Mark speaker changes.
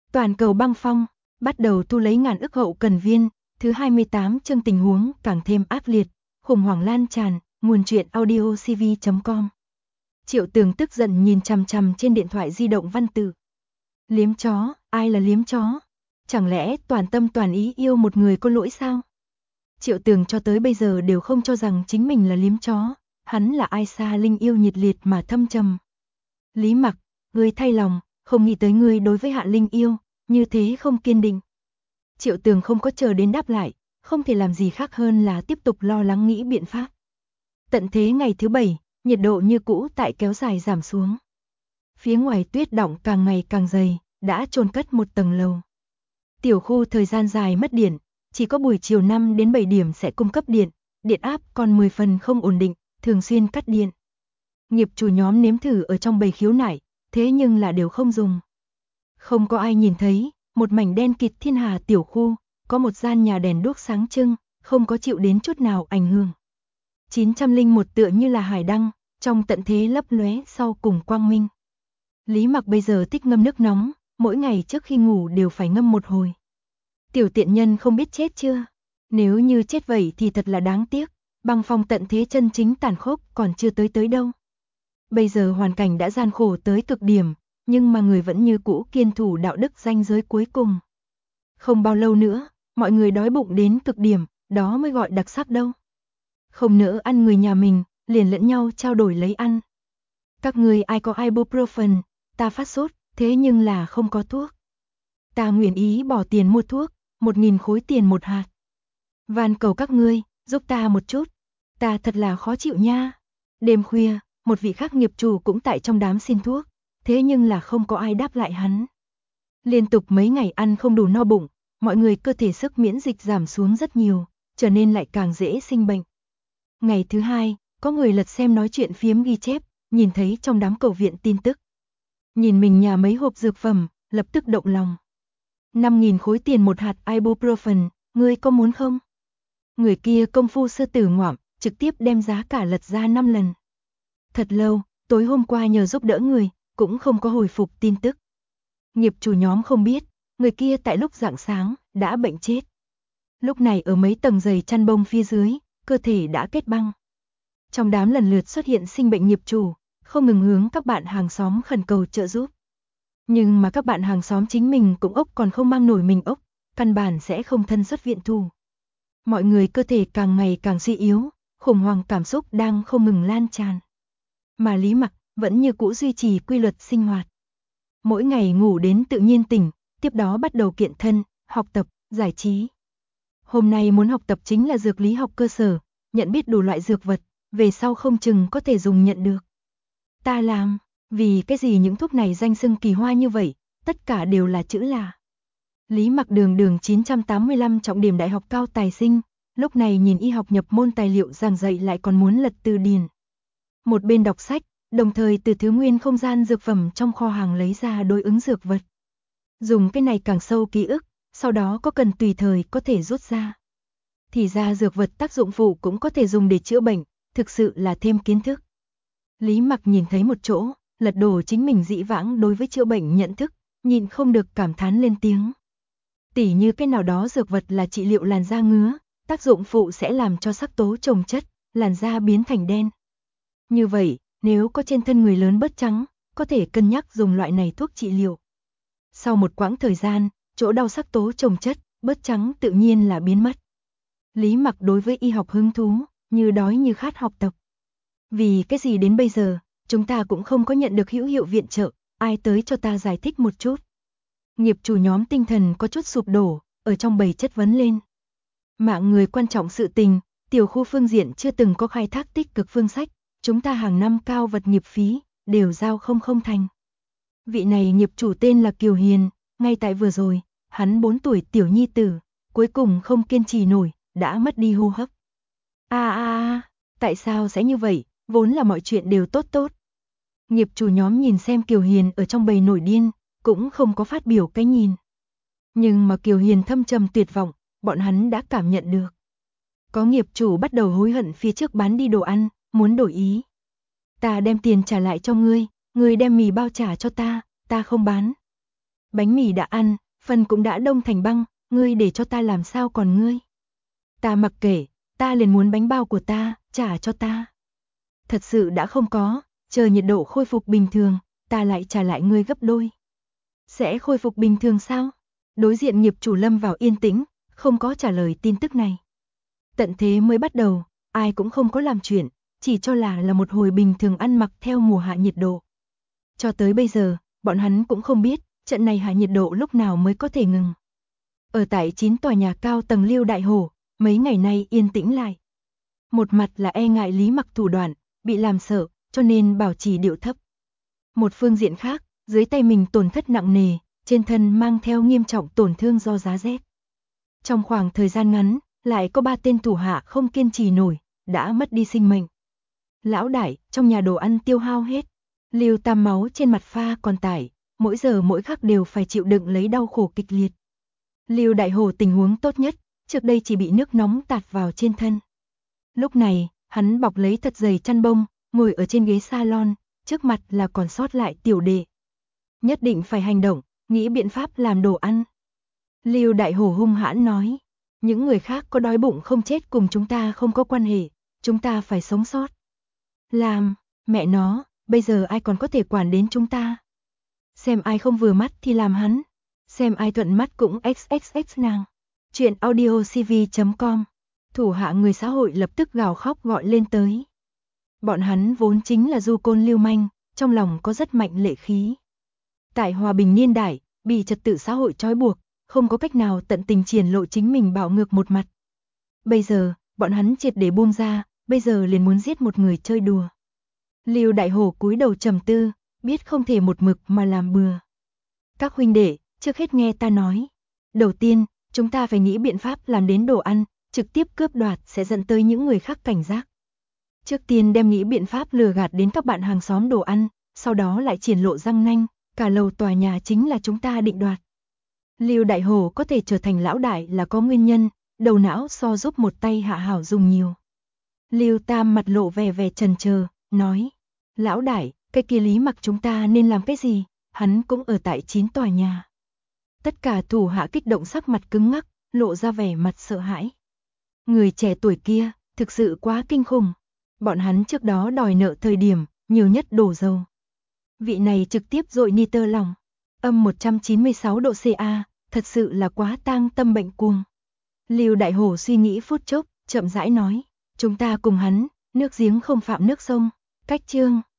Speaker 1: Toàn cầu băng phong, bắt đầu thu lấy ngàn ức hậu cần viên, thứ 28 chương tình huống càng thêm ác liệt, khủng hoảng lan tràn, nguồn truyện audiocv.com. Triệu Tường tức giận nhìn chằm chằm trên điện thoại di động văn tự. Liếm chó, ai là liếm chó? Chẳng lẽ toàn tâm toàn ý yêu một người có lỗi sao? Triệu Tường cho tới bây giờ đều không cho rằng chính mình là liếm chó, hắn là ai xa linh yêu nhiệt liệt mà thâm trầm. Lý Mặc, ngươi thay lòng, không nghĩ tới ngươi đối với Hạ Linh yêu, như thế không kiên định. Triệu Tường không có chờ đến đáp lại, không thể làm gì khác hơn là tiếp tục lo lắng nghĩ biện pháp. Tận thế ngày thứ 7, nhiệt độ như cũ tại kéo dài giảm xuống. Phía ngoài tuyết đọng càng ngày càng dày, đã chôn cất một tầng lầu. Tiểu khu thời gian dài mất điện, chỉ có buổi chiều 5 đến 7 điểm sẽ cung cấp điện, điện áp còn 10 phần không ổn định, thường xuyên cắt điện. Nghiệp chủ nhóm nếm thử ở trong bầy khiếu nại, thế nhưng là đều không dùng. Không có ai nhìn thấy, một mảnh đen kịt thiên hà tiểu khu, có một gian nhà đèn đuốc sáng trưng, không có chịu đến chút nào ảnh hưởng. 901 tựa như là hải đăng, trong tận thế lấp lóe sau cùng quang minh. Lý Mặc bây giờ thích ngâm nước nóng, mỗi ngày trước khi ngủ đều phải ngâm một hồi. Tiểu tiện nhân không biết chết chưa? Nếu như chết vậy thì thật là đáng tiếc, băng phong tận thế chân chính tàn khốc còn chưa tới đâu. Bây giờ hoàn cảnh đã gian khổ tới cực điểm, nhưng mà người vẫn như cũ kiên thủ đạo đức ranh giới cuối cùng. Không bao lâu nữa, mọi người đói bụng đến cực điểm, đó mới gọi đặc sắc đâu. Không nỡ ăn người nhà mình, liền lẫn nhau trao đổi lấy ăn. Các người ai có ibuprofen, ta phát sốt, thế nhưng là không có thuốc. Ta nguyện ý bỏ tiền mua thuốc, 1.000 khối tiền một hạt. Van cầu các ngươi, giúp ta một chút, ta thật là khó chịu nha. Đêm khuya, một vị khác nghiệp chủ cũng tại trong đám xin thuốc, thế nhưng là không có ai đáp lại hắn. Liên tục mấy ngày ăn không đủ no bụng, mọi người cơ thể sức miễn dịch giảm xuống rất nhiều, trở nên lại càng dễ sinh bệnh. Ngày thứ 2, có người lật xem nói chuyện phiếm ghi chép, nhìn thấy trong đám cầu viện tin tức. Nhìn mình nhà mấy hộp dược phẩm, lập tức động lòng. 5.000 khối tiền một hạt ibuprofen, ngươi có muốn không? Người kia công phu sư tử ngoạm, trực tiếp đem giá cả lật ra 5 lần. Thật lâu, tối hôm qua nhờ giúp đỡ người, cũng không có hồi phục tin tức. Nghiệp chủ nhóm không biết, người kia tại lúc rạng sáng, đã bệnh chết. Lúc này ở mấy tầng giày chăn bông phía dưới, cơ thể đã kết băng. Trong đám lần lượt xuất hiện sinh bệnh nghiệp chủ, không ngừng hướng các bạn hàng xóm khẩn cầu trợ giúp. Nhưng mà các bạn hàng xóm chính mình cũng ốc còn không mang nổi mình ốc, căn bản sẽ không thân xuất viện thủ. Mọi người cơ thể càng ngày càng suy yếu, khủng hoảng cảm xúc đang không ngừng lan tràn. Mà Lý Mặc vẫn như cũ duy trì quy luật sinh hoạt. Mỗi ngày ngủ đến tự nhiên tỉnh, tiếp đó bắt đầu kiện thân, học tập, giải trí. Hôm nay muốn học tập chính là dược lý học cơ sở, nhận biết đủ loại dược vật, về sau không chừng có thể dùng nhận được. Ta làm, vì cái gì những thuốc này danh xưng kỳ hoa như vậy, tất cả đều là chữ là. Lý Mặc đường 985 trọng điểm đại học cao tài sinh, lúc này nhìn y học nhập môn tài liệu giảng dạy lại còn muốn lật từ điển. Một bên đọc sách, đồng thời từ thứ nguyên không gian dược phẩm trong kho hàng lấy ra đối ứng dược vật. Dùng cái này càng sâu ký ức, sau đó có cần tùy thời có thể rút ra. Thì ra dược vật tác dụng phụ cũng có thể dùng để chữa bệnh, thực sự là thêm kiến thức. Lý Mặc nhìn thấy một chỗ, lật đổ chính mình dĩ vãng đối với chữa bệnh nhận thức, nhìn không được cảm thán lên tiếng. Tỉ như cái nào đó dược vật là trị liệu làn da ngứa, tác dụng phụ sẽ làm cho sắc tố chồng chất, làn da biến thành đen. Như vậy, nếu có trên thân người lớn bớt trắng, có thể cân nhắc dùng loại này thuốc trị liệu. Sau một quãng thời gian, chỗ đau sắc tố chồng chất, bớt trắng tự nhiên là biến mất. Lý Mặc đối với y học hứng thú, như đói như khát học tập. Vì cái gì đến bây giờ, chúng ta cũng không có nhận được hữu hiệu viện trợ, ai tới cho ta giải thích một chút. Nghiệp chủ nhóm tinh thần có chút sụp đổ, ở trong bầy chất vấn lên. Mạng người quan trọng sự tình, tiểu khu phương diện chưa từng có khai thác tích cực phương sách, chúng ta hàng năm cao vật nghiệp phí, đều giao không thành. Vị này nghiệp chủ tên là Kiều Hiền, ngay tại vừa rồi, hắn 4 tuổi tiểu nhi tử, cuối cùng không kiên trì nổi, đã mất đi hô hấp. Tại sao sẽ như vậy, vốn là mọi chuyện đều tốt. Nghiệp chủ nhóm nhìn xem Kiều Hiền ở trong bầy nổi điên, cũng không có phát biểu cái nhìn. Nhưng mà Kiều Hiền thâm trầm tuyệt vọng, bọn hắn đã cảm nhận được. Có nghiệp chủ bắt đầu hối hận phía trước bán đi đồ ăn, muốn đổi ý. Ta đem tiền trả lại cho ngươi đem mì bao trả cho ta không bán. Bánh mì đã ăn, phần cũng đã đông thành băng, ngươi để cho ta làm sao còn ngươi? Ta mặc kệ, ta liền muốn bánh bao của ta, trả cho ta. Thật sự đã không có, chờ nhiệt độ khôi phục bình thường, ta lại trả lại ngươi gấp đôi. Sẽ khôi phục bình thường sao? Đối diện nghiệp chủ lâm vào yên tĩnh, không có trả lời tin tức này. Tận thế mới bắt đầu, ai cũng không có làm chuyện, chỉ cho là một hồi bình thường ăn mặc theo mùa hạ nhiệt độ. Cho tới bây giờ, bọn hắn cũng không biết, trận này hạ nhiệt độ lúc nào mới có thể ngừng. Ở tại 9 tòa nhà cao tầng Liêu Đại Hổ, mấy ngày nay yên tĩnh lại. Một mặt là e ngại Lý Mặc thủ đoạn, bị làm sợ, cho nên bảo trì điệu thấp. Một phương diện khác, dưới tay mình tổn thất nặng nề, trên thân mang theo nghiêm trọng tổn thương do giá rét. Trong khoảng thời gian ngắn, lại có 3 tên thủ hạ không kiên trì nổi, đã mất đi sinh mệnh. Lão đại, trong nhà đồ ăn tiêu hao hết. Lưu Tam máu trên mặt pha còn tải, mỗi giờ mỗi khắc đều phải chịu đựng lấy đau khổ kịch liệt. Lưu Đại Hổ tình huống tốt nhất, trước đây chỉ bị nước nóng tạt vào trên thân. Lúc này, hắn bọc lấy thật dày chăn bông, ngồi ở trên ghế salon, trước mặt là còn sót lại tiểu đệ. Nhất định phải hành động, nghĩ biện pháp làm đồ ăn. Lưu Đại Hổ hung hãn nói, những người khác có đói bụng không chết cùng chúng ta không có quan hệ, chúng ta phải sống sót. Làm, mẹ nó, bây giờ ai còn có thể quản đến chúng ta. Xem ai không vừa mắt thì làm hắn, xem ai thuận mắt cũng xxx nàng. Chuyện audiocv.com. Thủ hạ người xã hội lập tức gào khóc gọi lên tới. Bọn hắn vốn chính là du côn lưu manh, trong lòng có rất mạnh lệ khí. Tại hòa bình niên đại, bị trật tự xã hội trói buộc, không có cách nào tận tình triển lộ chính mình bạo ngược một mặt. Bây giờ, bọn hắn triệt để buông ra, bây giờ liền muốn giết một người chơi đùa. Lưu Đại Hổ cúi đầu trầm tư, biết không thể một mực mà làm bừa. Các huynh đệ, trước hết nghe ta nói. Đầu tiên, chúng ta phải nghĩ biện pháp làm đến đồ ăn, trực tiếp cướp đoạt sẽ dẫn tới những người khác cảnh giác. Trước tiên đem nghĩ biện pháp lừa gạt đến các bạn hàng xóm đồ ăn, sau đó lại triển lộ răng nanh, cả lầu tòa nhà chính là chúng ta định đoạt. Lưu Đại Hổ có thể trở thành lão đại là có nguyên nhân, đầu não so giúp một tay Hạ Hảo dùng nhiều. Lưu Tam mặt lộ vẻ chần chờ, nói, lão đại, cái kia Lý Mặc chúng ta nên làm cái gì, hắn cũng ở tại 9 tòa nhà. Tất cả thủ hạ kích động sắc mặt cứng ngắc, lộ ra vẻ mặt sợ hãi. Người trẻ tuổi kia, thực sự quá kinh khủng. Bọn hắn trước đó đòi nợ thời điểm, nhiều nhất đổ dầu. Vị này trực tiếp dội nitơ lòng. Âm 196 độ CA, thật sự là quá tang tâm bệnh cuồng. Lưu Đại Hổ suy nghĩ phút chốc, chậm rãi nói. Chúng ta cùng hắn, nước giếng không phạm nước sông. Cách chương.